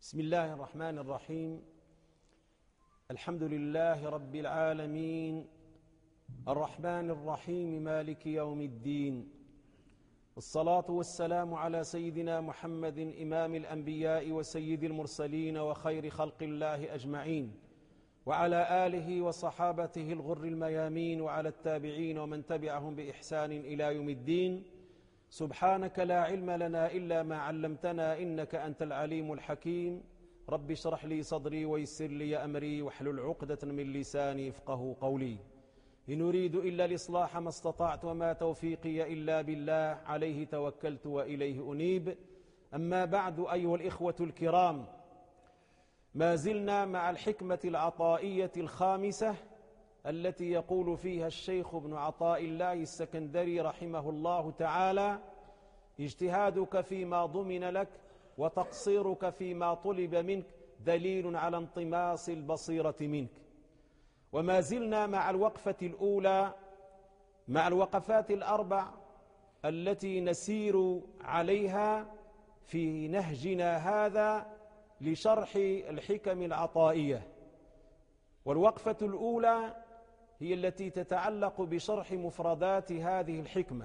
بسم الله الرحمن الرحيم. الحمد لله رب العالمين، الرحمن الرحيم، مالك يوم الدين، والصلاة والسلام على سيدنا محمد إمام الأنبياء وسيد المرسلين وخير خلق الله أجمعين، وعلى آله وصحابته الغر الميامين، وعلى التابعين ومن تبعهم بإحسان إلى يوم الدين. سبحانك لا علم لنا إلا ما علمتنا إنك أنت العليم الحكيم. رب اشرح لي صدري ويسر لي أمري واحلل عقدة من لساني يفقهوا قولي. إن أريد إلا الإصلاح ما استطعت وما توفيقي إلا بالله، عليه توكلت وإليه أنيب. أما بعد، أيها الإخوة الكرام، ما زلنا مع الحكمة العطائية الخامسة التي يقول فيها الشيخ ابن عطاء الله السكندري رحمه الله تعالى: اجتهادك فيما ضمن لك وتقصيرك فيما طلب منك دليل على انطماس البصيرة منك. وما زلنا مع الوقفة الأولى مع الوقفات الأربع التي نسير عليها في نهجنا هذا لشرح الحكم العطائية. والوقفة الأولى هي التي تتعلق بشرح مفردات هذه الحكمة.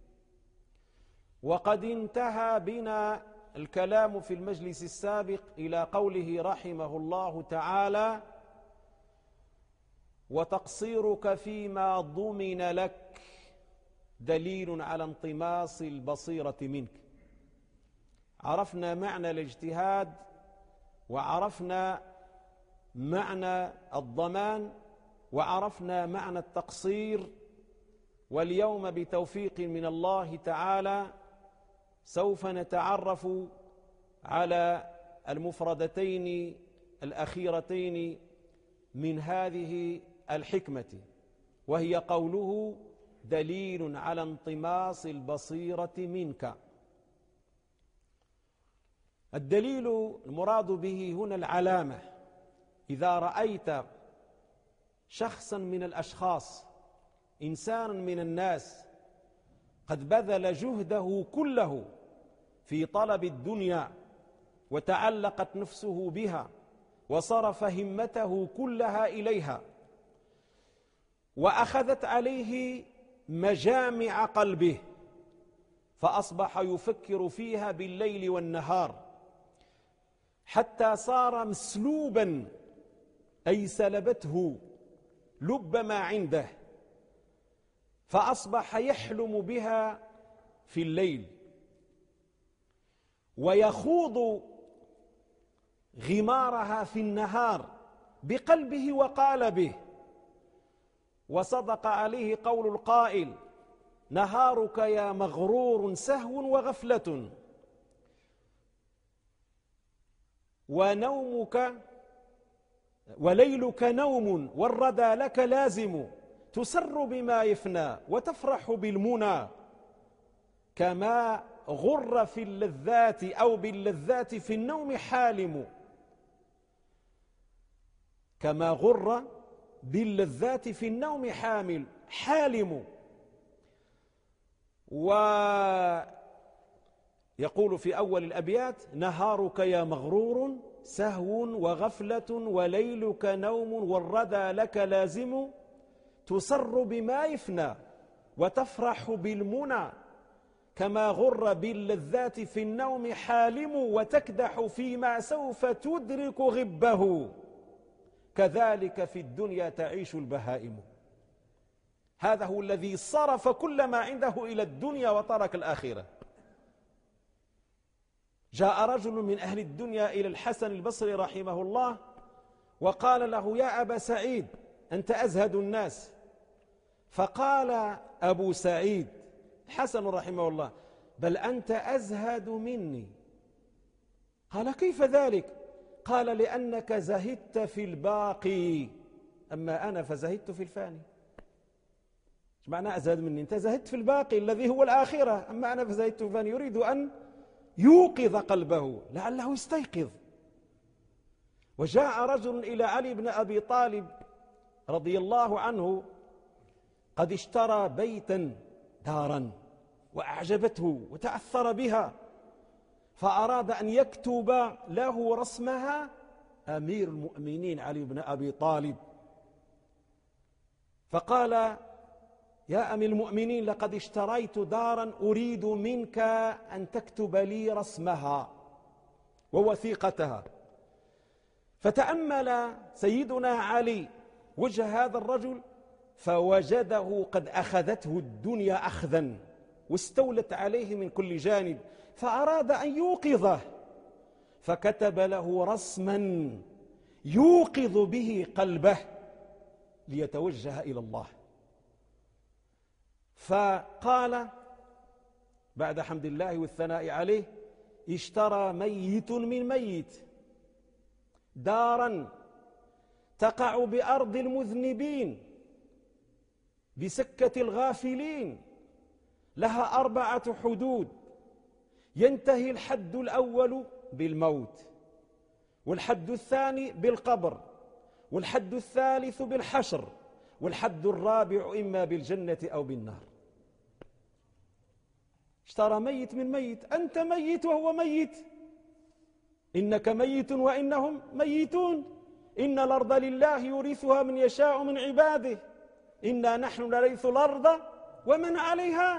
وقد انتهى بنا الكلام في المجلس السابق إلى قوله رحمه الله تعالى: وتقصيرك فيما ضمن لك دليل على انطماس البصيرة منك. عرفنا معنى الاجتهاد وعرفنا معنى الضمان وعرفنا معنى التقصير، واليوم بتوفيق من الله تعالى سوف نتعرف على المفردتين الأخيرتين من هذه الحكمة، وهي قوله دليل على انطماس البصيرة منك. الدليل المراد به هنا العلامة. إذا رأيت شخصا من الأشخاص، إنسانا من الناس، قد بذل جهده كله في طلب الدنيا وتعلقت نفسه بها وصرف همته كلها إليها، وأخذت عليه مجامع قلبه، فأصبح يفكر فيها بالليل والنهار حتى صار مسلوبا، أي سلبته لب ما عنده، فأصبح يحلم بها في الليل ويخوض غمارها في النهار بقلبه وقالبه. وصدق عليه قول القائل: نهارك يا مغرور سهو وغفلة، وليلك نوم والردى لك لازم، تسر بما يفنى وتفرح بالمنى، كما غر في اللذات أو باللذات في النوم حالم. كما غر باللذات في النوم حالم. ويقول في أول الأبيات: نهارك يا مغرور سهو وغفلة، وليلك نوم والردى لك لازم، تسر بما يفنى وتفرح بالمنى، كما غر باللذات في النوم حالم، وتكدح فيما سوف تدرك غبه، كذلك في الدنيا تعيش البهائم. هذا هو الذي صرف كل ما عنده إلى الدنيا وترك الآخرة. جاء رجل من أهل الدنيا إلى الحسن البصري رحمه الله وقال له: يا أبا سعيد، أنت أزهد الناس. فقال أبو سعيد الحسن رحمه الله: بل أنت أزهد مني. قال: كيف ذلك؟ قال: لأنك زهدت في الباقي، أما أنا فزهدت في الفاني. ايش معنى أزهد مني؟ أنت زهدت في الباقي الذي هو الآخرة، أما أنا فزهدت في الفاني. يريد أن يوقظ قلبه لعله يستيقظ. وجاء رجل إلى علي بن أبي طالب رضي الله عنه، قد اشترى بيتا دارا وأعجبته وتأثر بها، فأراد أن يكتب له رسمها أمير المؤمنين علي بن أبي طالب، فقال: يا أمير المؤمنين، لقد اشتريت دارا أريد منك أن تكتب لي رسمها ووثيقتها. فتأمل سيدنا علي وجه هذا الرجل فوجده قد أخذته الدنيا أخذا واستولت عليه من كل جانب، فأراد أن يوقظه، فكتب له رسما يوقظ به قلبه ليتوجه إلى الله. فقال بعد حمد الله والثناء عليه: اشترى ميت من ميت دارا تقع بأرض المذنبين بسكة الغافلين، لها 4 حدود، ينتهي الحد الأول بالموت، والحد الثاني بالقبر، والحد الثالث بالحشر، والحد الرابع إما بالجنة أو بالنار. اشترى ميت من ميت، أنت ميت وهو ميت، إنك ميت وإنهم ميتون، إن الأرض لله يورثها من يشاء من عباده، إنا نحن نرث الأرض ومن عليها.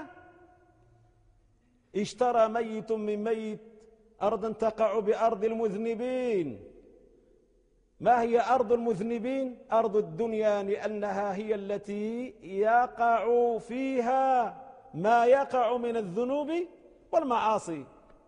اشترى ميت من ميت أرضا تقع بأرض المذنبين. ما هي أرض المذنبين؟ أرض الدنيا، لأنها هي التي يقع فيها ما يقع من الذنوب والمعاصي.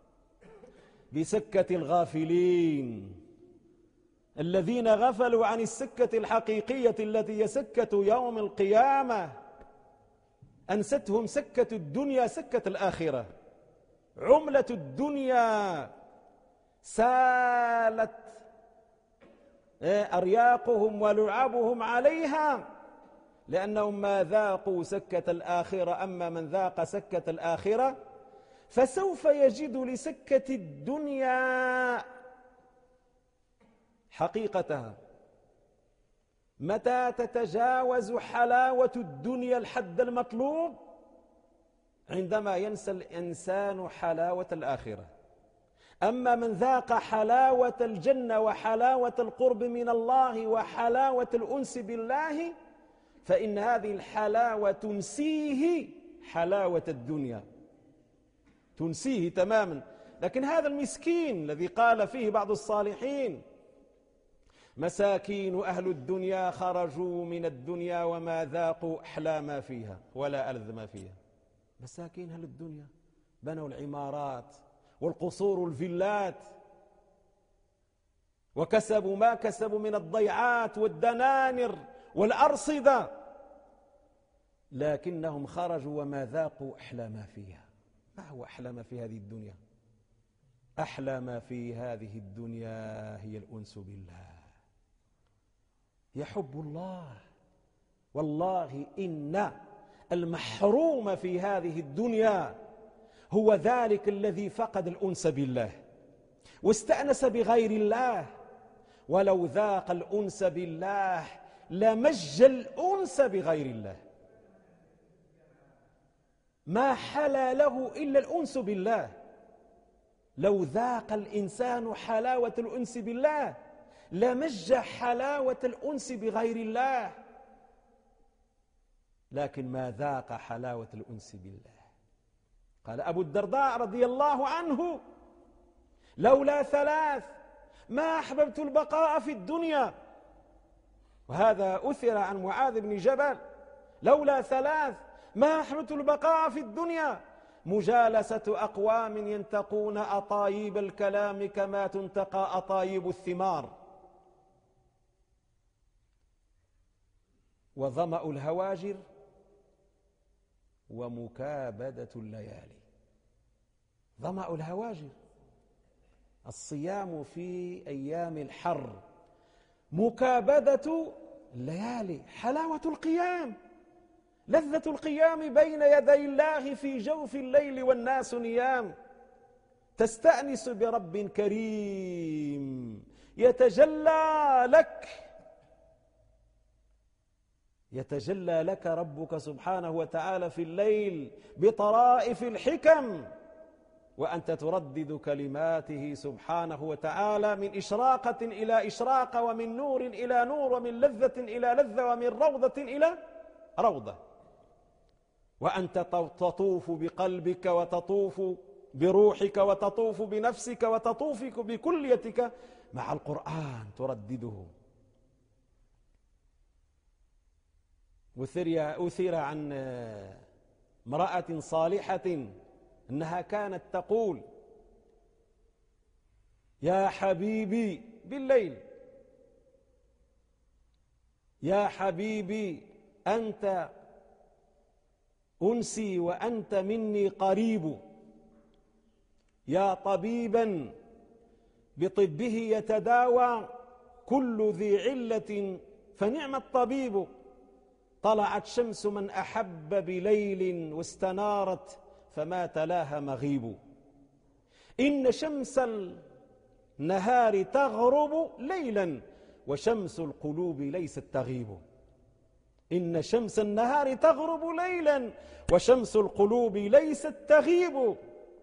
بسكة الغافلين الذين غفلوا عن السكة الحقيقية التي هي سكة يوم القيامة، أنستهم سكة الدنيا سكة الآخرة. عملة الدنيا سالت أرياقهم ولعبهم عليها، لأنهم ما ذاقوا سكة الآخرة. أما من ذاق سكة الآخرة فسوف يجد لسكة الدنيا حقيقتها. متى تتجاوز حلاوة الدنيا الحد المطلوب؟ عندما ينسى الإنسان حلاوة الآخرة. أما من ذاق حلاوة الجنة وحلاوة القرب من الله وحلاوة الأنس بالله، فإن هذه الحلاوة تنسيه حلاوة الدنيا، تنسيه تماما. لكن هذا المسكين الذي قال فيه بعض الصالحين: مساكين أهل الدنيا خرجوا من الدنيا وما ذاقوا أحلى ما فيها ولا ألذ ما فيها. مساكين أهل الدنيا بنوا العمارات والقصور والفيلات، وكسبوا ما كسبوا من الضيعات والدنانر والأرصدة، لكنهم خرجوا وما ذاقوا أحلى ما فيها. ما هو أحلى ما في هذه الدنيا؟ أحلى ما في هذه الدنيا هي الأنس بالله، يحب الله. والله إن المحروم في هذه الدنيا هو ذلك الذي فقد الأنس بالله واستأنس بغير الله. ولو ذاق الأنس بالله لمج الأنس بغير الله، ما حلا له إلا الأنس بالله. لو ذاق الإنسان حلاوة الأنس بالله لمج حلاوة الأنس بغير الله، لكن ما ذاق حلاوة الأنس بالله. قال أبو الدرداء رضي الله عنه: لولا 3 ما أحببت البقاء في الدنيا. وهذا أثر عن معاذ بن جبل: لولا 3 ما أحببت البقاء في الدنيا: مجالسة أقوام ينتقون أطايب الكلام كما تنتقى أطايب الثمار، وظمأ الهواجر، ومكابدة الليالي. ظمأ الهواجر الصيام في أيام الحر، مكابدة الليالي حلاوة القيام، لذة القيام بين يدي الله في جوف الليل والناس نيام، تستأنس برب كريم يتجلى لك ربك سبحانه وتعالى في الليل بطرائف الحكم وأنت تردد كلماته سبحانه وتعالى من إشراقة إلى إشراقة، ومن نور إلى نور، ومن لذة إلى لذة، ومن روضة إلى روضة، وأنت تطوف بقلبك وتطوف بروحك وتطوف بنفسك وتطوف بكليتك مع القرآن تردده. أثير عن امرأة صالحة أنها كانت تقول: يا حبيبي بالليل، يا حبيبي أنت أنسي وأنت مني قريب، يا طبيبا بطبه يتداوى كل ذي علة فنعم الطبيب. طلعت شمس من أحب بليل واستنارت فما تلاها مغيب. إن شمس النهار تغرب ليلا وشمس القلوب ليست تغيب. إن شمس النهار تغرب ليلا وشمس القلوب ليست تغيب.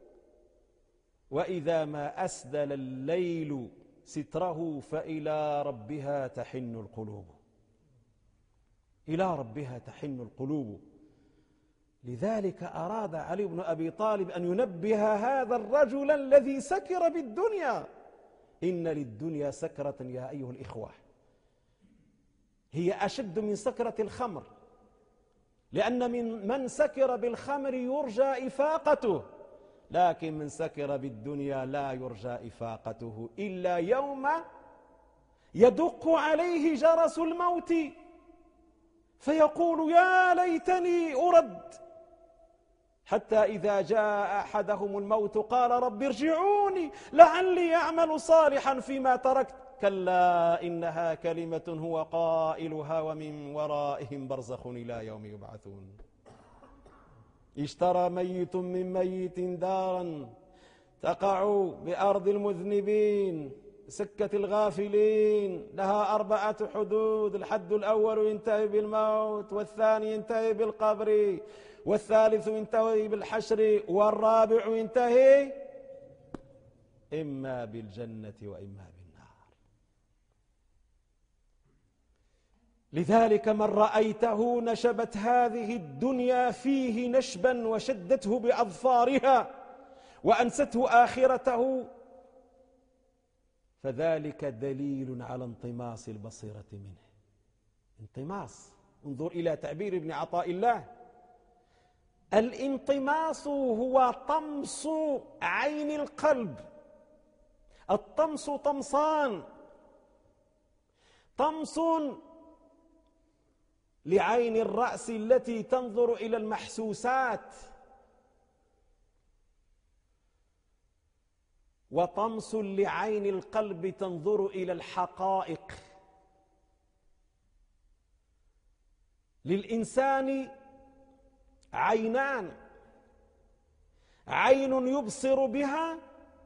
وإذا ما أسدل الليل ستره فإلى ربها تحن القلوب. إلى ربها تحن القلوب. لذلك أراد علي بن أبي طالب أن ينبه هذا الرجل الذي سكر بالدنيا. إن للدنيا سكرة يا أيها الإخوة، هي أشد من سكرة الخمر، لأن من سكر بالخمر يرجى إفاقته، لكن من سكر بالدنيا لا يرجى إفاقته إلا يوم يدق عليه جرس الموت فيقول: يا ليتني أرد. حتى إذا جاء أحدهم الموت قال: رب ارجعوني لعلي أعمل صالحا فيما تركت. كلا إنها كلمة هو قائلها ومن ورائهم برزخ إلى يوم يبعثون. اشترى ميت من ميت دارا تقع بأرض المذنبين سكة الغافلين، لها 4 حدود: الحد الأول ينتهي بالموت، والثاني ينتهي بالقبر، والثالث ينتهي بالحشر، والرابع ينتهي إما بالجنة وإما بالنار. لذلك من رأيته نشبت هذه الدنيا فيه نشبا وشدته بأظفارها وأنسته آخرته، فذلك دليل على انطماس البصيرة منه. انطماس، انظر إلى تعبير ابن عطاء الله: الانطماس هو طمس عين القلب. الطمس طمسان: طمس لعين الرأس التي تنظر إلى المحسوسات، وطمس لعين القلب تنظر إلى الحقائق. للإنسان عينان: عين يبصر بها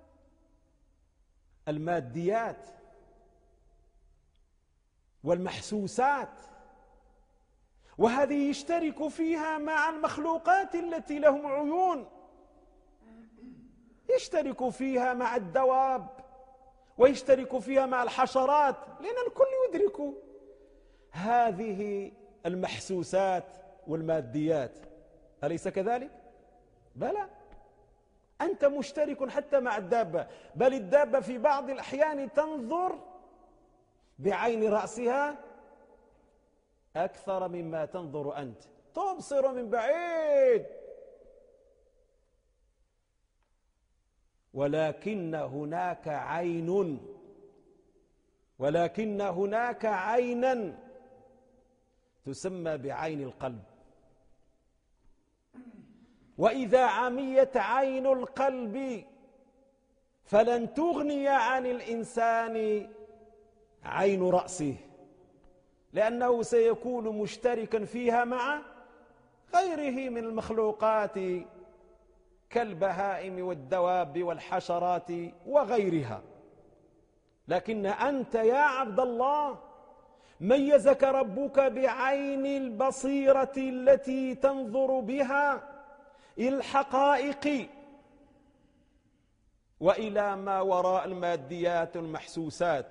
الماديات والمحسوسات، وهذه يشترك فيها مع المخلوقات التي لهم عيون، يشترك فيها مع الدواب، ويشترك فيها مع الحشرات، لأن الكل يدرك هذه المحسوسات والماديات. أليس كذلك؟ بلى، أنت مشترك حتى مع الدابة، بل الدابة في بعض الأحيان تنظر بعين رأسها أكثر مما تنظر أنت، تبصر من بعيد. ولكن هناك عينا تسمى بعين القلب. وإذا عميت عين القلب فلن تغني عن الإنسان عين رأسه، لأنه سيكون مشتركا فيها مع غيره من المخلوقات كالبهائم والدواب والحشرات وغيرها. لكن أنت يا عبد الله ميزك ربك بعين البصيرة التي تنظر بها الحقائق. وإلى ما وراء الماديات المحسوسات،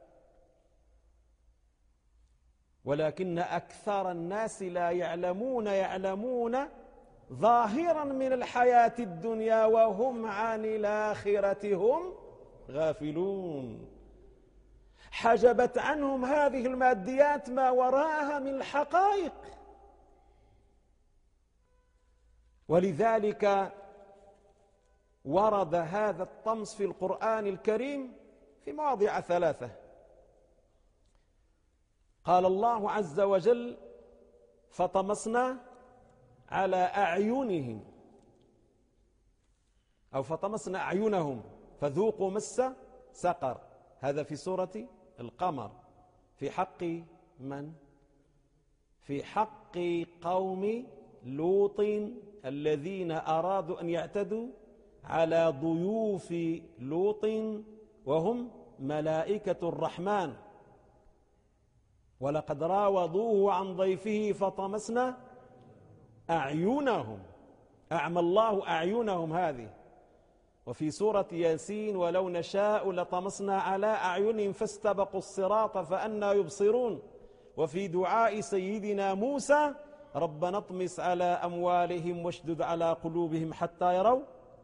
ولكن أكثر الناس لا يعلمون ظاهرا من الحياة الدنيا وهم عن الآخرة هم غافلون. حجبت عنهم هذه الماديات ما وراءها من الحقائق. ولذلك ورد هذا الطمس في القرآن الكريم في مواضع 3. قال الله عز وجل: فطمسنا على أعينهم، أو فطمسنا أعينهم فذوقوا مس سقر. هذا في سورة القمر. في حق من؟ في حق قوم لوط الذين أرادوا أن يعتدوا على ضيوف لوط وهم ملائكة الرحمن، ولقد راودوه عن ضيفه فطمسنا أعينهم، أعمى الله أعينهم هذه. وفي سورة ياسين: ولو نشاء لطمسنا على أعينهم فاستبقوا الصراط فأنى يبصرون. وفي دعاء سيدنا موسى: ربنا اطمس على أموالهم واشدد على قلوبهم حتى يروا.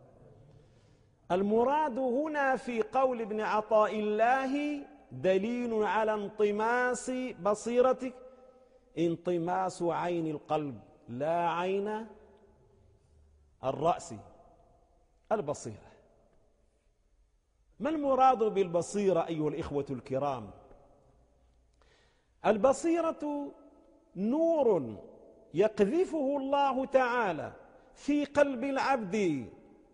المراد هنا في قول ابن عطاء الله دليل على انطماس بصيرتك، انطماس عين القلب لا عين الرأس، البصيرة. ما المراد بالبصيرة أيها الإخوة الكرام؟ البصيرة نور يقذفه الله تعالى في قلب العبد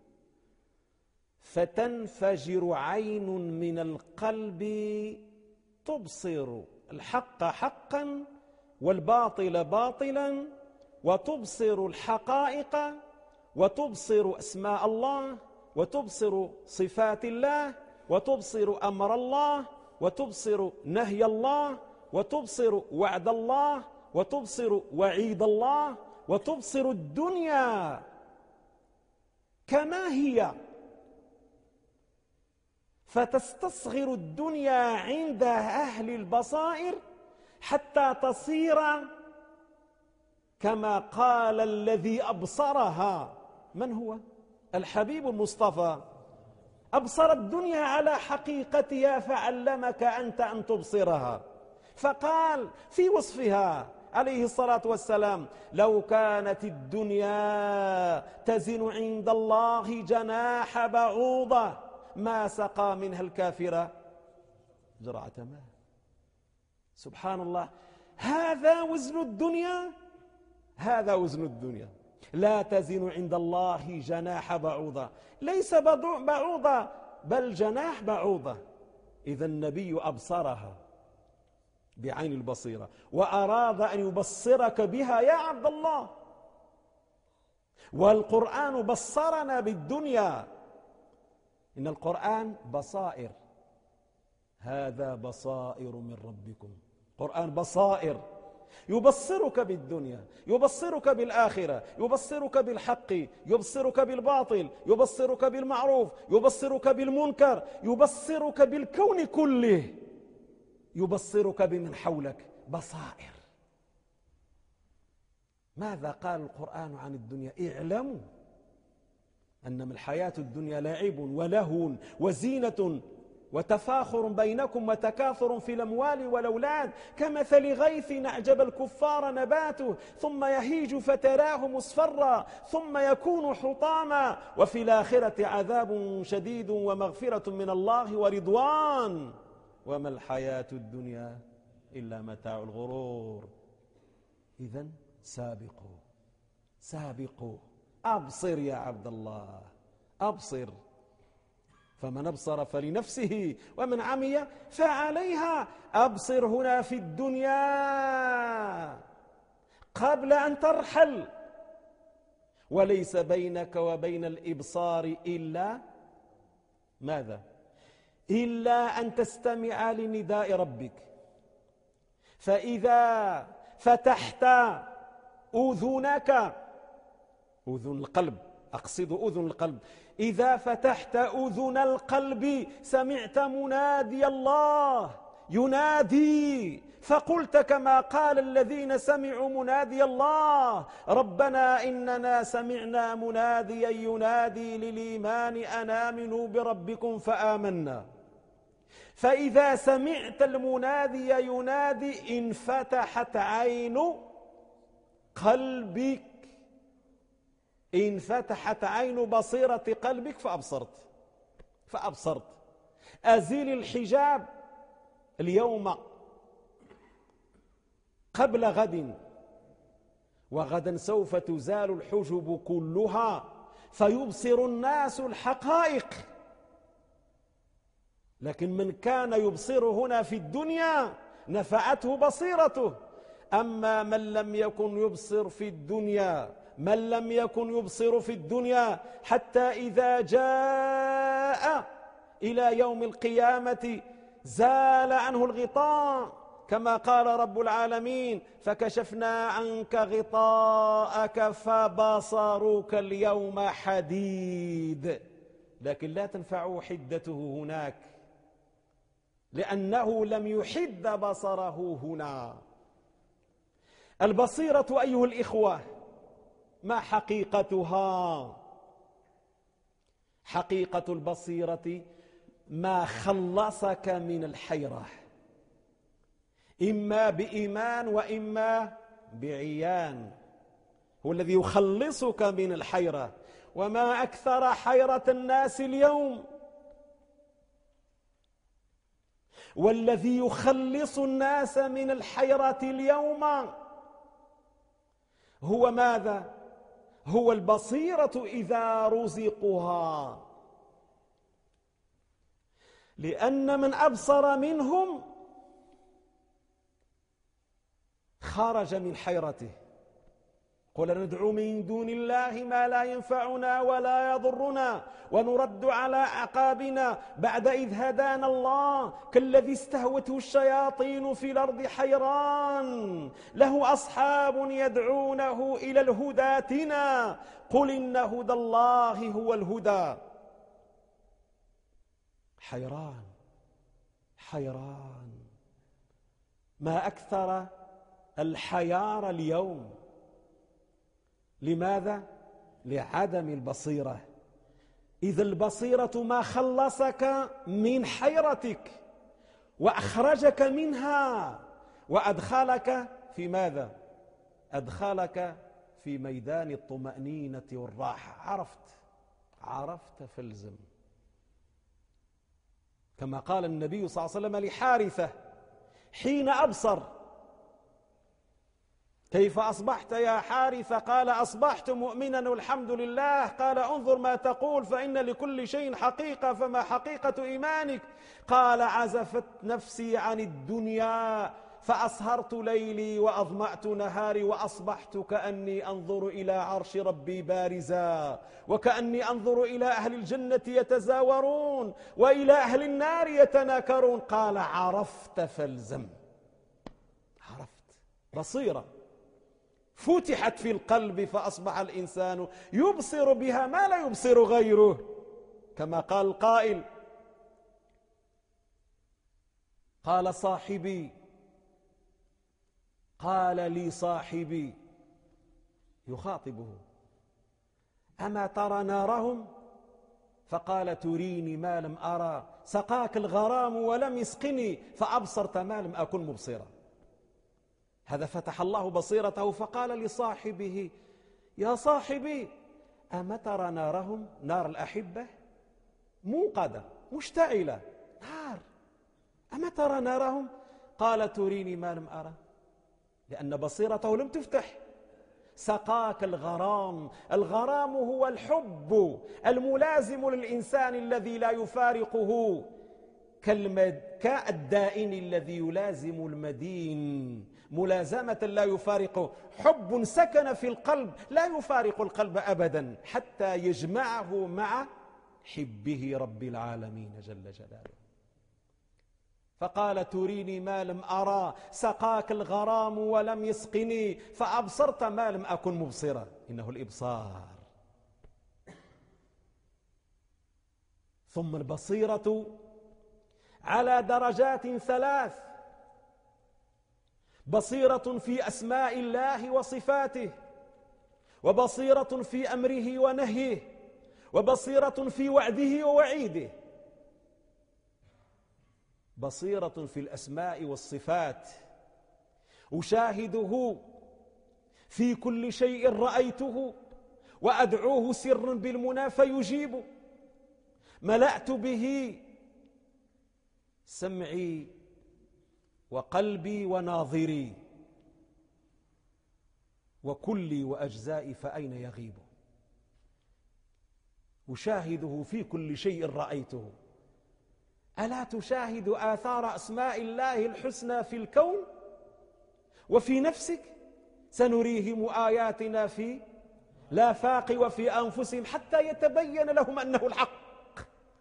فتنفجر عين من القلب تبصر الحق حقا والباطل باطلا، وتبصر الحقائق، وتبصر أسماء الله، وتبصر صفات الله، وتبصر أمر الله، وتبصر نهي الله، وتبصر وعد الله، وتبصر وعيد الله، وتبصر الدنيا كما هي، فتستصغر الدنيا عند أهل البصائر حتى تصير كما قال الذي أبصرها. من هو؟ الحبيب المصطفى. أبصر الدنيا على حقيقتها فعلمك أنت أن تبصرها. فقال في وصفها عليه الصلاة والسلام: لو كانت الدنيا تزن عند الله جناح بعوضة ما سقى منها الكافر جرعة ماء. سبحان الله. هذا وزن الدنيا، هذا وزن الدنيا. لا تزن عند الله جناح بعوضة، ليس بعوضة بل جناح بعوضة. إذا النبي أبصرها بعين البصيرة وأراد أن يبصرك بها يا عبد الله. والقرآن بصرنا بالدنيا، إن القرآن بصائر، هذا بصائر من ربكم. قرآن بصائر يبصرك بالدنيا، يبصرك بالآخرة، يبصرك بالحق، يبصرك بالباطل، يبصرك بالمعروف، يبصرك بالمنكر، يبصرك بالكون كله، يبصرك بمن حولك. بصائر. ماذا قال القرآن عن الدنيا؟ اعلموا أنما الحياة الدنيا لعب ولهو وزينة وتفاخر بينكم وتكاثر في الأموال والأولاد كمثل غيث أعجب الكفار نباته ثم يهيج فتراه مصفرا ثم يكون حطاما وفي الآخرة عذاب شديد ومغفرة من الله ورضوان وما الحياة الدنيا إلا متاع الغرور. إذن سابقوا سابقوا. أبصر يا عبد الله، أبصر. فمن أبصر فلنفسه ومن عمي فعليها. أبصر هنا في الدنيا قبل أن ترحل، وليس بينك وبين الإبصار إلا ماذا؟ إلا أن تستمع لنداء ربك. فإذا فتحت أذنك، أذن القلب أقصد أذن القلب. إذا فتحت أذن القلب سمعت منادي الله ينادي، فقلت كما قال الذين سمعوا منادي الله: ربنا إننا سمعنا مناديا ينادي للإيمان أن آمنوا بربكم فآمنا. فإذا سمعت المنادي ينادي انفتحت عين قلبك، انفتحت عين بصيرة قلبك فأبصرت. أزيل الحجاب اليوم قبل غد، وغدا سوف تزال الحجب كلها فيبصر الناس الحقائق. لكن من كان يبصر هنا في الدنيا نفعته بصيرته. أما من لم يكن يبصر في الدنيا حتى إذا جاء إلى يوم القيامة زال عنه الغطاء، كما قال رب العالمين: فكشفنا عنك غطاءك فبصرك اليوم حديد. لكن لا تنفع حدته هناك، لأنه لم يحد بصره هنا. البصيرة أيها الإخوة ما حقيقتها؟ حقيقة البصيرة ما خلصك من الحيرة، إما بإيمان وإما بعيان، هو الذي يخلصك من الحيرة. وما أكثر حيرة الناس اليوم، والذي يخلص الناس من الحيرة اليوم هو ماذا؟ هو البصيرة إذا رزقها. لأن من أبصر منهم خرج من حيرته. قل ندعو من دون الله ما لا ينفعنا ولا يضرنا ونرد على أعقابنا بعد إذ هدانا الله، كالذي استهوته الشياطين في الأرض حيران له أصحاب يدعونه إلى الهدى ائتنا قل إن هدى الله هو الهدى. حيران ما أكثر الحيار اليوم. لماذا؟ لعدم البصيرة. إذا البصيرة ما خلصك من حيرتك وأخرجك منها وأدخلك في ماذا؟ أدخلك في ميدان الطمأنينة والراحة. عرفت فالزم، كما قال النبي صلى الله عليه وسلم لحارثة حين أبصر: كيف أصبحت يا حارثة؟ قال: أصبحت مؤمنا والحمد لله. قال: انظر ما تقول، فإن لكل شيء حقيقة، فما حقيقة إيمانك؟ قال: عزفت نفسي عن الدنيا فأسهرت ليلي وأظمأت نهاري وأصبحت كأني أنظر إلى عرش ربي بارزا، وكأني أنظر إلى أهل الجنة يتزاورون وإلى أهل النار يتناكرون. قال: عرفت فالزم. عرفت، بصيرة فتحت في القلب، فأصبح الإنسان يبصر بها ما لا يبصر غيره، كما قال القائل: قال لي صاحبي يخاطبه: أما ترى نارهم؟ فقال: تريني ما لم أرى، سقاك الغرام ولم يسقني، فأبصرت ما لم أكن مبصرا. هذا فتح الله بصيرته، فقال لصاحبه: يا صاحبي أما ترى نارهم؟ نار الأحبة موقدة مشتعلة، نار، أما ترى نارهم؟ قال: تريني ما لم أرى، لأن بصيرته لم تفتح. سقاك الغرام. الغرام هو الحب الملازم للإنسان الذي لا يفارقه، كالدائن الذي يلازم المدين ملازمة لا يفارقه. حب سكن في القلب لا يفارق القلب أبدا حتى يجمعه مع حبه رب العالمين جل جلاله. فقال: تريني ما لم أرى، سقاك الغرام ولم يسقني، فأبصرت ما لم أكن مبصرا. إنه الإبصار. ثم البصيرة على درجات ثلاث: بصيرة في أسماء الله وصفاته، وبصيرة في أمره ونهيه، وبصيرة في وعده ووعيده. بصيرة في الأسماء والصفات، أشاهده في كل شيء رأيته وأدعوه سرا بالمنى فيجيب. ملأت به سمعي وقلبي وناظري، وكلي وأجزائي فأين يغيب. أشاهده في كل شيء رأيته. ألا تشاهد آثار أسماء الله الحسنى في الكون وفي نفسك؟ سنريهم آياتنا في الآفاق وفي أنفسهم حتى يتبين لهم أنه الحق.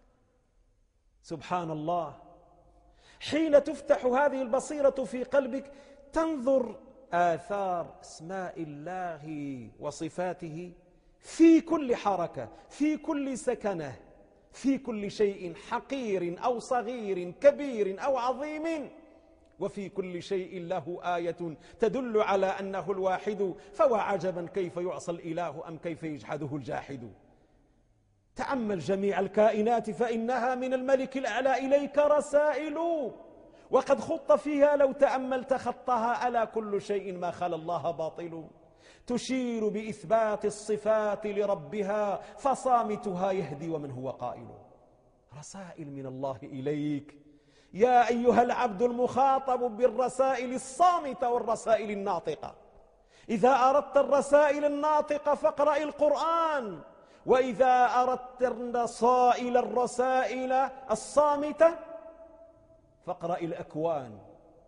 سبحان الله. حين تفتح هذه البصيرة في قلبك تنظر آثار أسماء الله وصفاته في كل حركة، في كل سكنة، في كل شيء حقير أو صغير، كبير أو عظيم، وفي كل شيء له آية تدل على أنه الواحد. فوعجبا كيف يعصى الإله أم كيف يجحده الجاحد. تأمل جميع الكائنات فإنها من الملك الأعلى إليك رسائل، وقد خط فيها لو تأملت خطها. ألا كل شيء ما خلا الله باطل. تشير بإثبات الصفات لربها فصامتها يهدي ومن هو قائل. رسائل من الله إليك يا أيها العبد المخاطب بالرسائل الصامتة والرسائل الناطقة. إذا أردت الرسائل الناطقة فاقرأ القرآن، وإذا أردت الرسائل الصامتة فاقرأ الأكوان.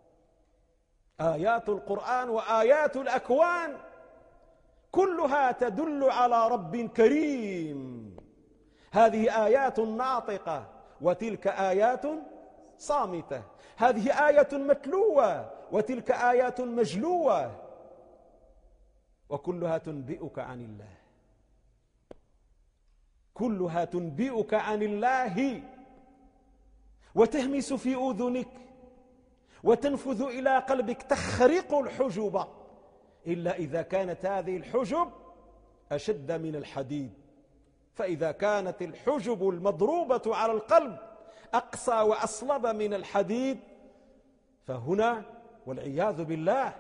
آيات القرآن وآيات الأكوان كلها تدل على رب كريم. هذه آيات ناطقة وتلك آيات صامتة. هذه آية متلوة وتلك آيات مجلوة، وكلها تنبئك عن الله. كلها تنبئك عن الله وتهمس في أذنك وتنفذ إلى قلبك، تخرق الحجب، إلا إذا كانت هذه الحجب أشد من الحديد. فإذا كانت الحجب المضروبة على القلب أقسى وأصلب من الحديد فهنا والعياذ بالله.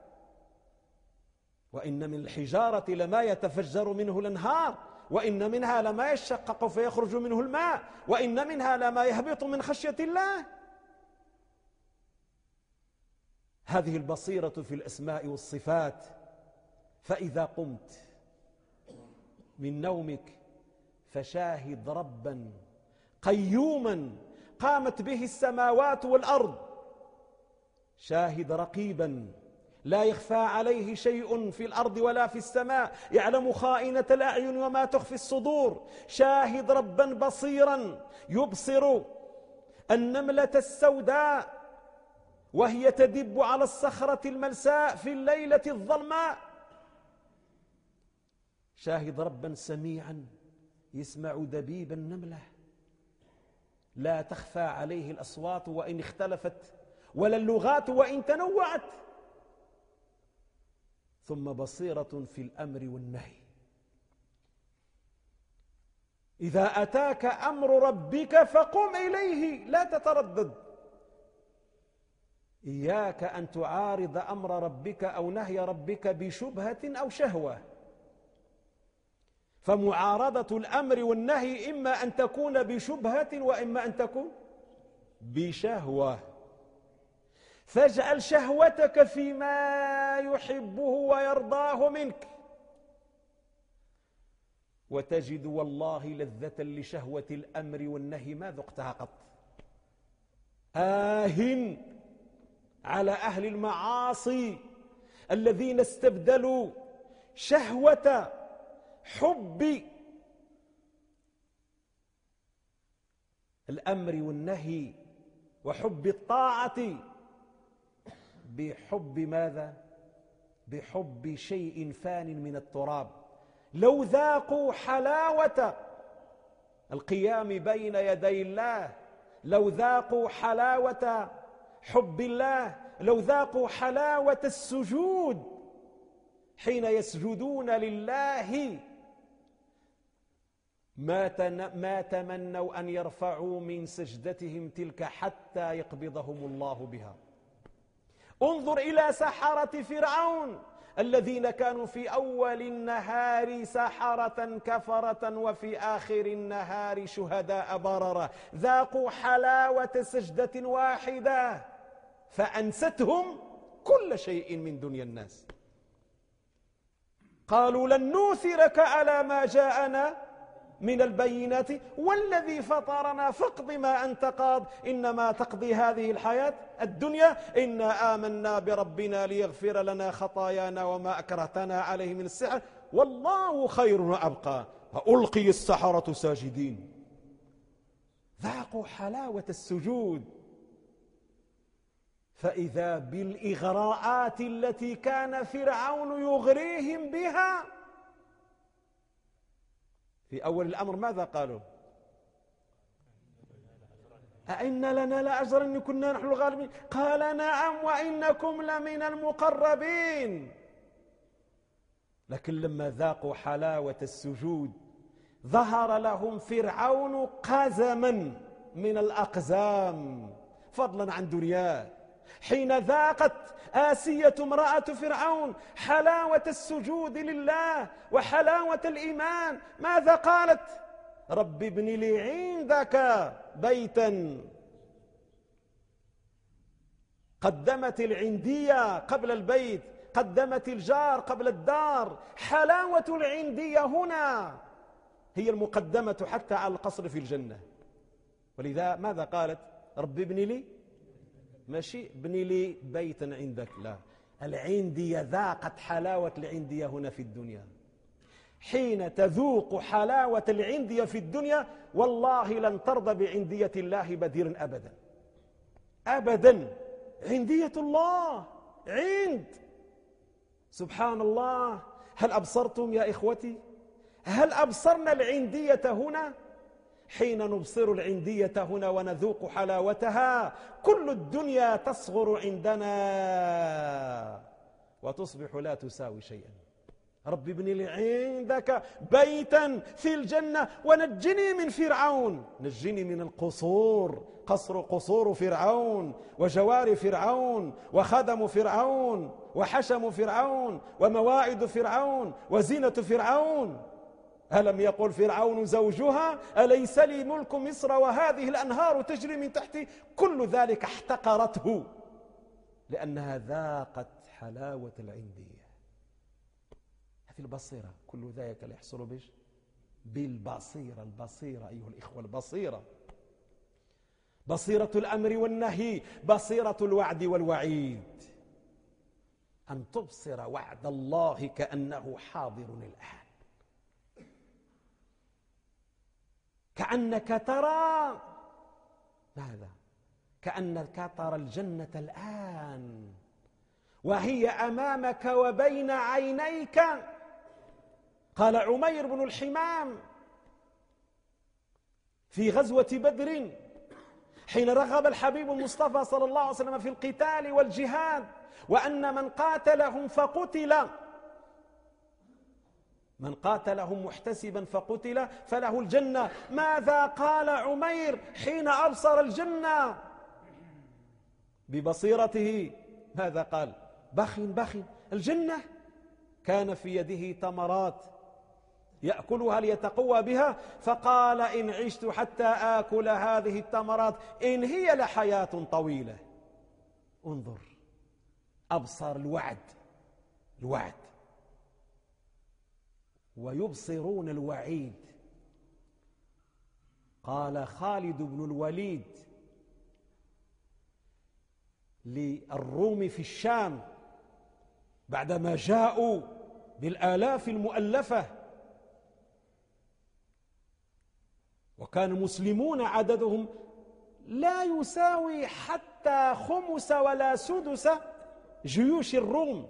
وإن من الحجارة لما يتفجر منه الأنهار، وإن منها لما يشقق فيخرج منه الماء، وإن منها لما يهبط من خشية الله. هذه البصيرة في الأسماء والصفات. فإذا قمت من نومك فشاهد ربا قيوما قامت به السماوات والأرض، شاهد رقيبا لا يخفى عليه شيء في الأرض ولا في السماء، يعلم خائنة الأعين وما تخفي الصدور. شاهد ربا بصيرا يبصر النملة السوداء وهي تدب على الصخرة الملساء في الليلة الظلماء. شاهد ربا سميعا يسمع دبيب النملة، لا تخفى عليه الأصوات وإن اختلفت ولا اللغات وإن تنوعت. ثم بصيرة في الأمر والنهي. إذا أتاك أمر ربك فقم إليه لا تتردد. إياك أن تعارض أمر ربك أو نهي ربك بشبهة أو شهوة. فمعارضة الأمر والنهي إما أن تكون بشبهة وإما أن تكون بشهوة. فاجعل شهوتك فيما يحبه ويرضاه منك، وتجد والله لذة لشهوة الأمر والنهي ما ذقتها قط. على أهل المعاصي الذين استبدلوا شهوة حب الأمر والنهي وحب الطاعة بحب ماذا؟ بحب شيء فان من التراب. لو ذاقوا حلاوة القيام بين يدي الله، لو ذاقوا حلاوة حب الله، لو ذاقوا حلاوة السجود حين يسجدون لله ما تمنوا أن يرفعوا من سجدتهم تلك حتى يقبضهم الله بها. انظر إلى سحرة فرعون الذين كانوا في أول النهار سحرة كفرة وفي آخر النهار شهداء بررة، ذاقوا حلاوة سجدة واحدة فأنستهم كل شيء من دنيا الناس. قالوا لن نؤثرك على ما جاءنا من البينات والذي فطرنا فاقض ما أنت قاض إنما تقضي هذه الحياة الدنيا إنا آمنا بربنا ليغفر لنا خطايانا وما أكرهتنا عليه من السحر والله خير وأبقى. فألقي السحرة ساجدين، ذاقوا حلاوة السجود، فإذا بالإغراءات التي كان فرعون يغريهم بها. في أول الأمر ماذا قالوا؟ أئن لنا لأجرا إن كنا نحن الغالبين؟ قال نعم وإنكم لمن المقربين. لكن لما ذاقوا حلاوة السجود ظهر لهم فرعون قزما من الأقزام فضلا عن دنياه. حين ذاقت آسية امرأة فرعون حلاوة السجود لله وحلاوة الإيمان ماذا قالت؟ رب ابن لي عندك بيتا. قدمت العندية قبل البيت، قدمت الجار قبل الدار. حلاوة العندية هنا هي المقدمة حتى على القصر في الجنة. ولذا ماذا قالت؟ رب ابن لي، ماشي ابني لي بيتا عندك، لا، العندية ذاقت حلاوة العندية هنا في الدنيا. حين تذوق حلاوة العندية في الدنيا والله لن ترضى بعندية الله بديرا أبدا أبدا. عندية الله عند، سبحان الله. هل أبصرتم يا إخوتي؟ هل أبصرنا العندية هنا؟ حين نبصر العندية هنا ونذوق حلاوتها كل الدنيا تصغر عندنا وتصبح لا تساوي شيئا. رب ابن لي عندك بيتا في الجنة ونجني من فرعون، نجني من القصور، قصور فرعون وجوار فرعون وخدم فرعون وحشم فرعون ومواعد فرعون وزينة فرعون. ألم يقل فرعون زوجها أليس لي ملك مصر وهذه الأنهار تجري من تحتي؟ كل ذلك احتقرته لأنها ذاقت حلاوة العندية. هذه البصيرة، كل ذلك لا يحصل بش بالبصيرة. البصيرة أيها الإخوة، البصيرة، بصيرة الأمر والنهي، بصيرة الوعد والوعيد. أن تبصر وعد الله كأنه حاضر الآن، كأنك ترى ماذا؟ كأنك ترى الجنة الآن وهي أمامك وبين عينيك. قال عمير بن الحمام في غزوة بدر حين رغب الحبيب المصطفى صلى الله عليه وسلم في القتال والجهاد وأن من قاتلهم فقتل، من قاتلهم محتسبا فقتل فله الجنة. ماذا قال عمير حين أبصر الجنة ببصيرته؟ ماذا قال؟ بخ بخ الجنة. كان في يده تمرات يأكلها ليتقوى بها، فقال إن عشت حتى آكل هذه التمرات إن هي لحياة طويلة. انظر، أبصر الوعد ويبصرون الوعيد. قال خالد بن الوليد للروم في الشام بعدما جاءوا بالآلاف المؤلفة وكان مسلمون عددهم لا يساوي حتى خمس ولا سدس جيوش الروم،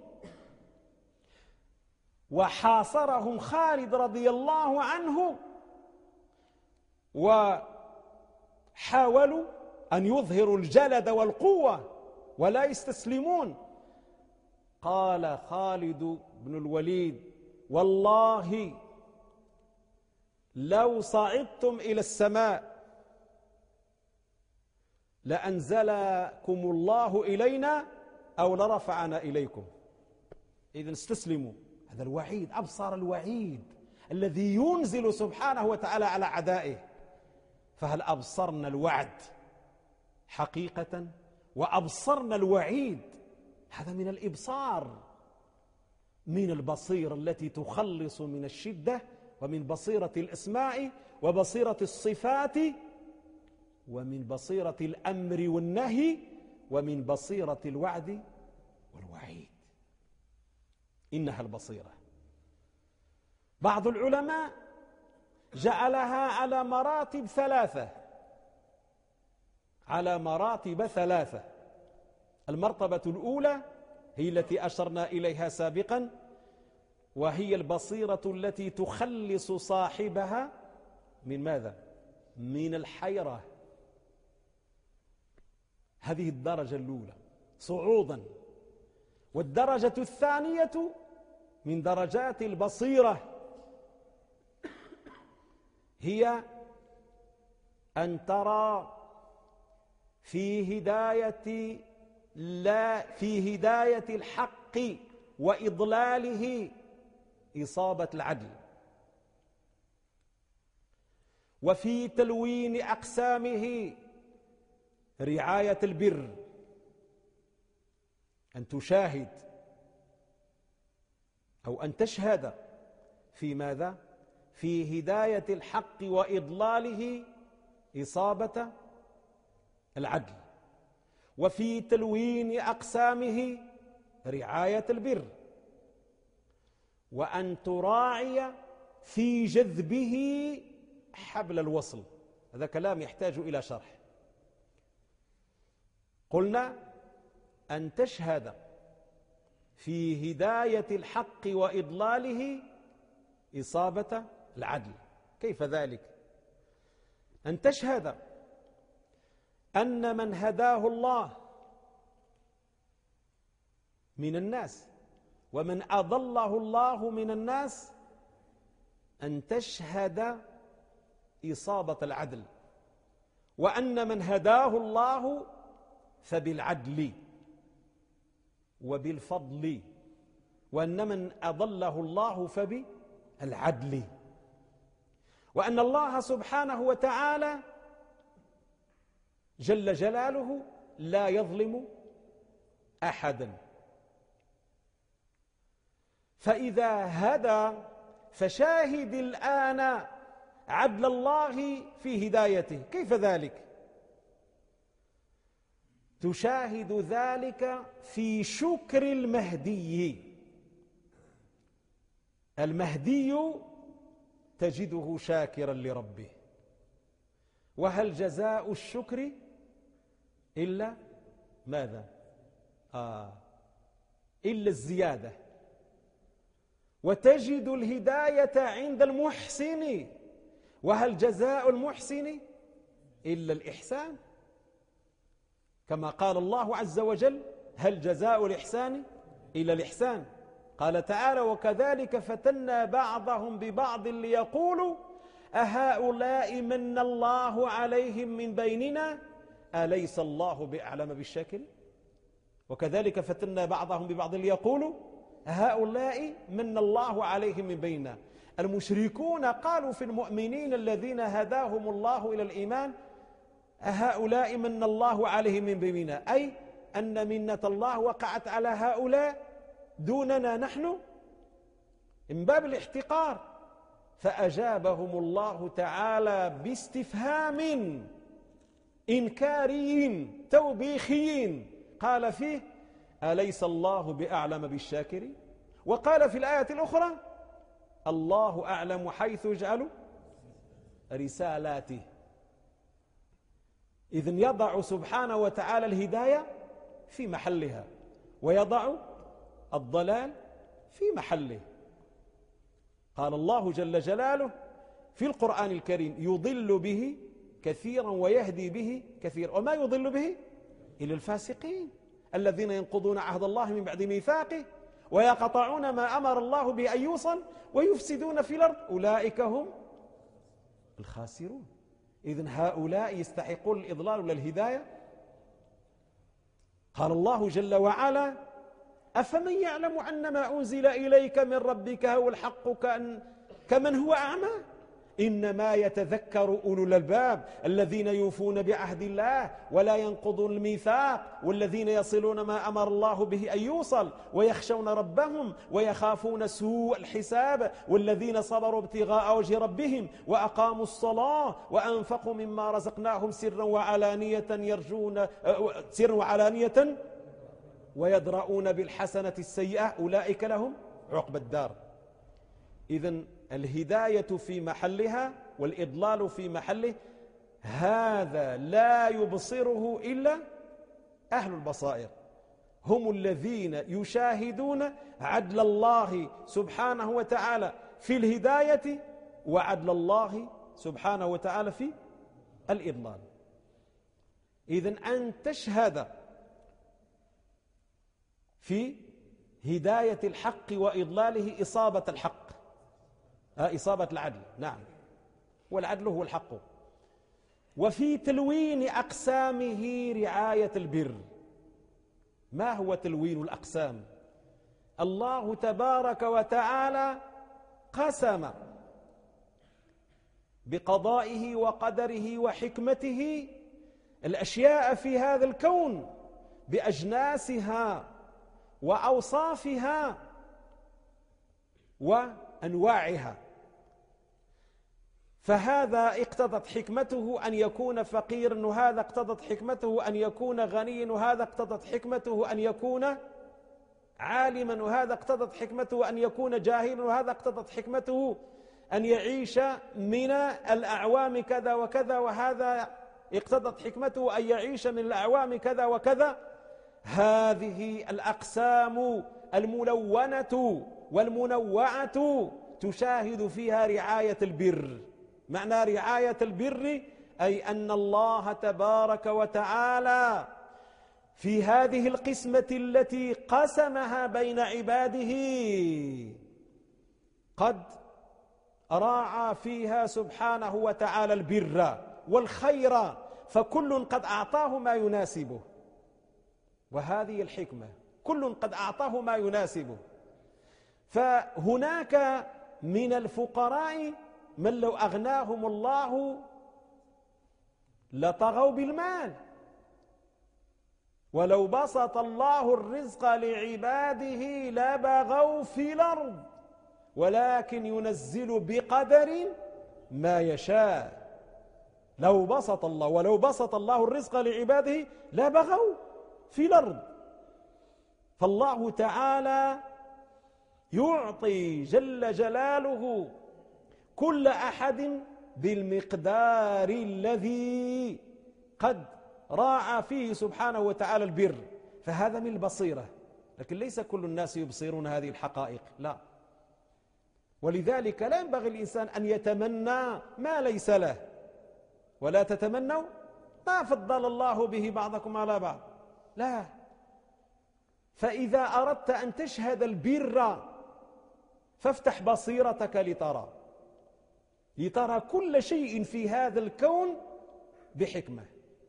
وحاصرهم خالد رضي الله عنه وحاولوا أن يظهروا الجلد والقوة ولا يستسلمون. قال خالد بن الوليد: والله لو صعدتم إلى السماء لأنزلكم الله إلينا أو لرفعنا إليكم. إذن استسلموا. هذا الوعيد، أبصر الوعيد الذي ينزل سبحانه وتعالى على أعدائه. فهل أبصرنا الوعد حقيقة وأبصرنا الوعيد؟ هذا من الإبصار، من البصيرة التي تخلص من الشدة، ومن بصيرة الأسماء وبصيرة الصفات، ومن بصيرة الأمر والنهي، ومن بصيرة الوعد والوعيد. إنها البصيرة. بعض العلماء جعلها على مراتب ثلاثة، على مراتب ثلاثة. المرتبة الأولى هي التي أشرنا إليها سابقا، وهي البصيرة التي تخلص صاحبها من ماذا؟ من الحيرة. هذه الدرجة الأولى صعودا. والدرجة الثانية من درجات البصيرة هي أن ترى في هداية الحق وإضلاله إصابة العدل، وفي تلوين أقسامه رعاية البر. أن تشاهد أو أن تشهد في ماذا؟ في هداية الحق وإضلاله إصابة العدل، وفي تلوين أقسامه رعاية البر، وأن تراعي في جذبه حبل الوصل. هذا كلام يحتاج إلى شرح. قلنا أن تشهد في هداية الحق وإضلاله إصابة العدل. كيف ذلك؟ أن تشهد أن من هداه الله من الناس ومن أضله الله من الناس، أن تشهد إصابة العدل، وأن من هداه الله فبالعدل وبالفضل، وأن من أضله الله فبالعدل، وأن الله سبحانه وتعالى جل جلاله لا يظلم أحدا. فإذا هدى فشاهد الآن عدل الله في هدايته. كيف ذلك؟ تشاهد ذلك في شكر المهدي. المهدي تجده شاكرا لربه، وهل جزاء الشكر إلا ماذا؟ إلا الزيادة. وتجد الهداية عند المحسن، وهل جزاء المحسن إلا الإحسان؟ كما قال الله عز وجل: هل جزاء الإحسان إلا الإحسان. قال تعالى: وكذلك فتنا بعضهم ببعض ليقولوا أهؤلاء من الله عليهم من بيننا أليس الله بأعلم بالشاكرين. وكذلك فتنا بعضهم ببعض ليقولوا هؤلاء من الله عليهم من بيننا. المشركون قالوا في المؤمنين الذين هداهم الله إلى الإيمان أهؤلاء من الله عليهم من بيننا، أي أن منة الله وقعت على هؤلاء دوننا نحن من باب الاحتقار. فأجابهم الله تعالى باستفهام إنكاري توبيخي، قال فيه: أليس الله بأعلم بالشاكرين. وقال في الآية الأخرى: الله أعلم حيث يجعل رسالاته. إذن يضع سبحانه وتعالى الهداية في محلها، ويضع الضلال في محله. قال الله جل جلاله: في القرآن الكريم يضل به كثيرا ويهدي به كثيرا، وما يضل به إلا الفاسقين الذين ينقضون عهد الله من بعد ميثاقه ويقطعون ما أمر الله به أن يوصل ويفسدون في الأرض أولئك هم الخاسرون. إذن هؤلاء يستحقون الإضلال ولا الهداية؟ قال الله جل وعلا: أفمن يعلم أن ما أنزل إليك من ربك هو الحق كمن هو أعمى؟ إنما يتذكر أولو الألباب الذين يوفون بعهد الله ولا ينقضون الميثاق والذين يصلون ما أمر الله به أن يوصل ويخشون ربهم ويخافون سوء الحساب والذين صبروا ابتغاء وجه ربهم وأقاموا الصلاة وأنفقوا مما رزقناهم سرا وعلانية ويدرؤون بالحسنة السيئة أولئك لهم عقبى الدار. إذن الهداية في محلها والإضلال في محله، هذا لا يبصره إلا أهل البصائر، هم الذين يشاهدون عدل الله سبحانه وتعالى في الهداية وعدل الله سبحانه وتعالى في الإضلال. إذن أن تشهد في هداية الحق وإضلاله إصابة الحق، إصابة العدل، نعم، والعدل هو الحق. وفي تلوين أقسامه رعاية البر. ما هو تلوين الأقسام؟ الله تبارك وتعالى قسم بقضائه وقدره وحكمته الأشياء في هذا الكون بأجناسها وأوصافها وأنواعها، فهذا اقتضت حكمته أن يكون فقيرا، وهذا اقتضت حكمته أن يكون غنيا، وهذا اقتضت حكمته أن يكون عالما، وهذا اقتضت حكمته أن يكون جاهلا، وهذا اقتضت حكمته أن يعيش من الأعوام كذا وكذا، وهذا اقتضت حكمته أن يعيش من الأعوام كذا وكذا. هذه الأقسام الملونة والمنوعة تشاهد فيها رعاية البر. معنى رعاية البر أي أن الله تبارك وتعالى في هذه القسمة التي قسمها بين عباده قد راعى فيها سبحانه وتعالى البر والخير، فكل قد أعطاه ما يناسبه، وهذه الحكمة، كل قد أعطاه ما يناسبه. فهناك من الفقراء من لو أغناهم الله لطغوا بالمال، ولو بسط الله الرزق لعباده لبغوا في الأرض، ولكن ينزل بقدر ما يشاء. ولو بسط الله الرزق لعباده لبغوا في الأرض. فالله تعالى يعطي جل جلاله كل أحد بالمقدار الذي قد راعى فيه سبحانه وتعالى البر، فهذا من البصيرة. لكن ليس كل الناس يبصرون هذه الحقائق، لا. ولذلك لا ينبغي الإنسان أن يتمنى ما ليس له، ولا تتمنوا ما فضل الله به بعضكم على بعض، لا. فإذا أردت أن تشهد البر فافتح بصيرتك لترى كل شيء في هذا الكون بحكمة.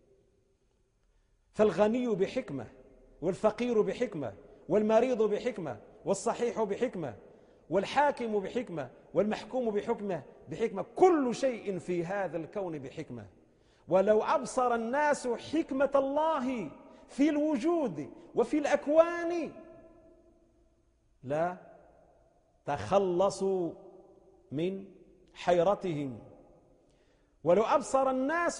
فالغني بحكمة، والفقير بحكمة، والمريض بحكمة، والصحيح بحكمة، والحاكم بحكمة، والمحكوم بحكمة، كل شيء في هذا الكون بحكمة. ولو أبصر الناس حكمة الله في الوجود وفي الأكوان لا تخلصوا من حيرتهم. ولو أبصر الناس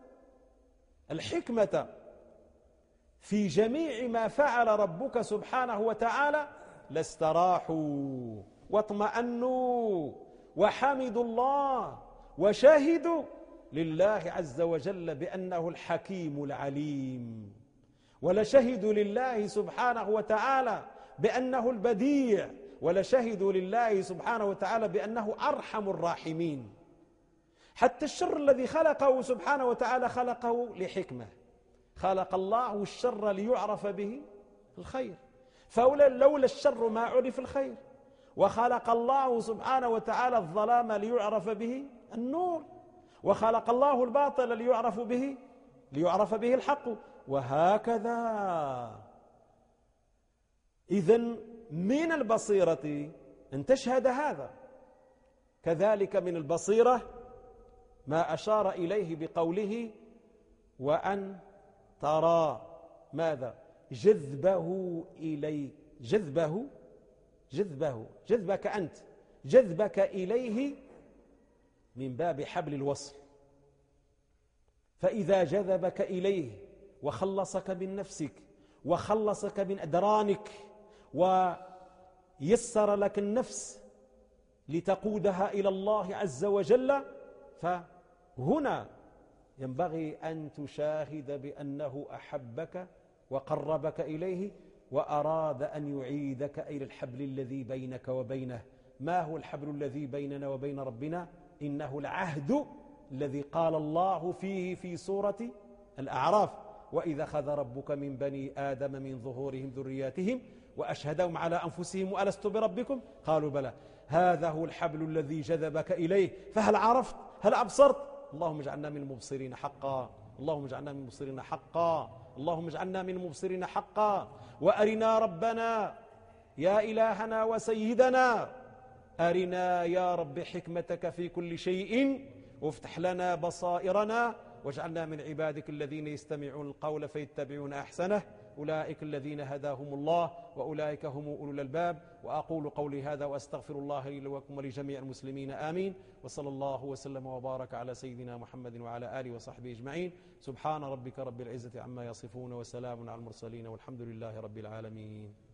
الحكمة في جميع ما فعل ربك سبحانه وتعالى لاستراحوا واطمأنوا وحمدوا الله وشهدوا لله عز وجل بأنه الحكيم العليم، ولشهدوا لله سبحانه وتعالى بأنه البديع، ولشهدوا لله سبحانه وتعالى بأنه أرحم الراحمين. حتى الشر الذي خلقه سبحانه وتعالى خلقه لحكمة. خلق الله الشر ليعرف به الخير، فلولا الشر ما عرف الخير. وخلق الله سبحانه وتعالى الظلام ليعرف به النور، وخلق الله الباطل ليعرف به الحق، وهكذا. إذن من البصيرة أن تشهد هذا، كذلك من البصيرة ما أشار إليه بقوله وأن ترى ماذا؟ جذبه إليه، جذبك أنت، جذبك إليه من باب حبل الوصل. فإذا جذبك إليه وخلصك من نفسك وخلصك من أدرانك ويسر لك النفس لتقودها إلى الله عز وجل، فهنا ينبغي أن تشاهد بأنه أحبك وقربك إليه وأراد أن يعيدك إلى الحبل الذي بينك وبينه. ما هو الحبل الذي بيننا وبين ربنا؟ إنه العهد الذي قال الله فيه في سورة الأعراف: وإذا أخذ ربك من بني آدم من ظهورهم ذرياتهم وأشهدهم على أنفسهم ألست بربكم قالوا بلى. هذا هو الحبل الذي جذبك إليه. فهل عرفت؟ هل أبصرت؟ اللهم اجعلنا من المبصرين حقا، اللهم اجعلنا من المبصرين حقا، اللهم اجعلنا من المبصرين حقا. وأرنا ربنا يا إلهنا وسيدنا، أرنا يا رب حكمتك في كل شيء، وافتح لنا بصائرنا، واجعلنا من عبادك الذين يستمعون القول فيتبعون أحسنه، أولئك الذين هداهم الله وأولئك هم أولو الألباب. وأقول قولي هذا وأستغفر الله لي ولكم ولجميع المسلمين، آمين. وصلى الله وسلم وبارك على سيدنا محمد وعلى آله وصحبه أجمعين. سبحان ربك رب العزة عما يصفون وسلام على المرسلين والحمد لله رب العالمين.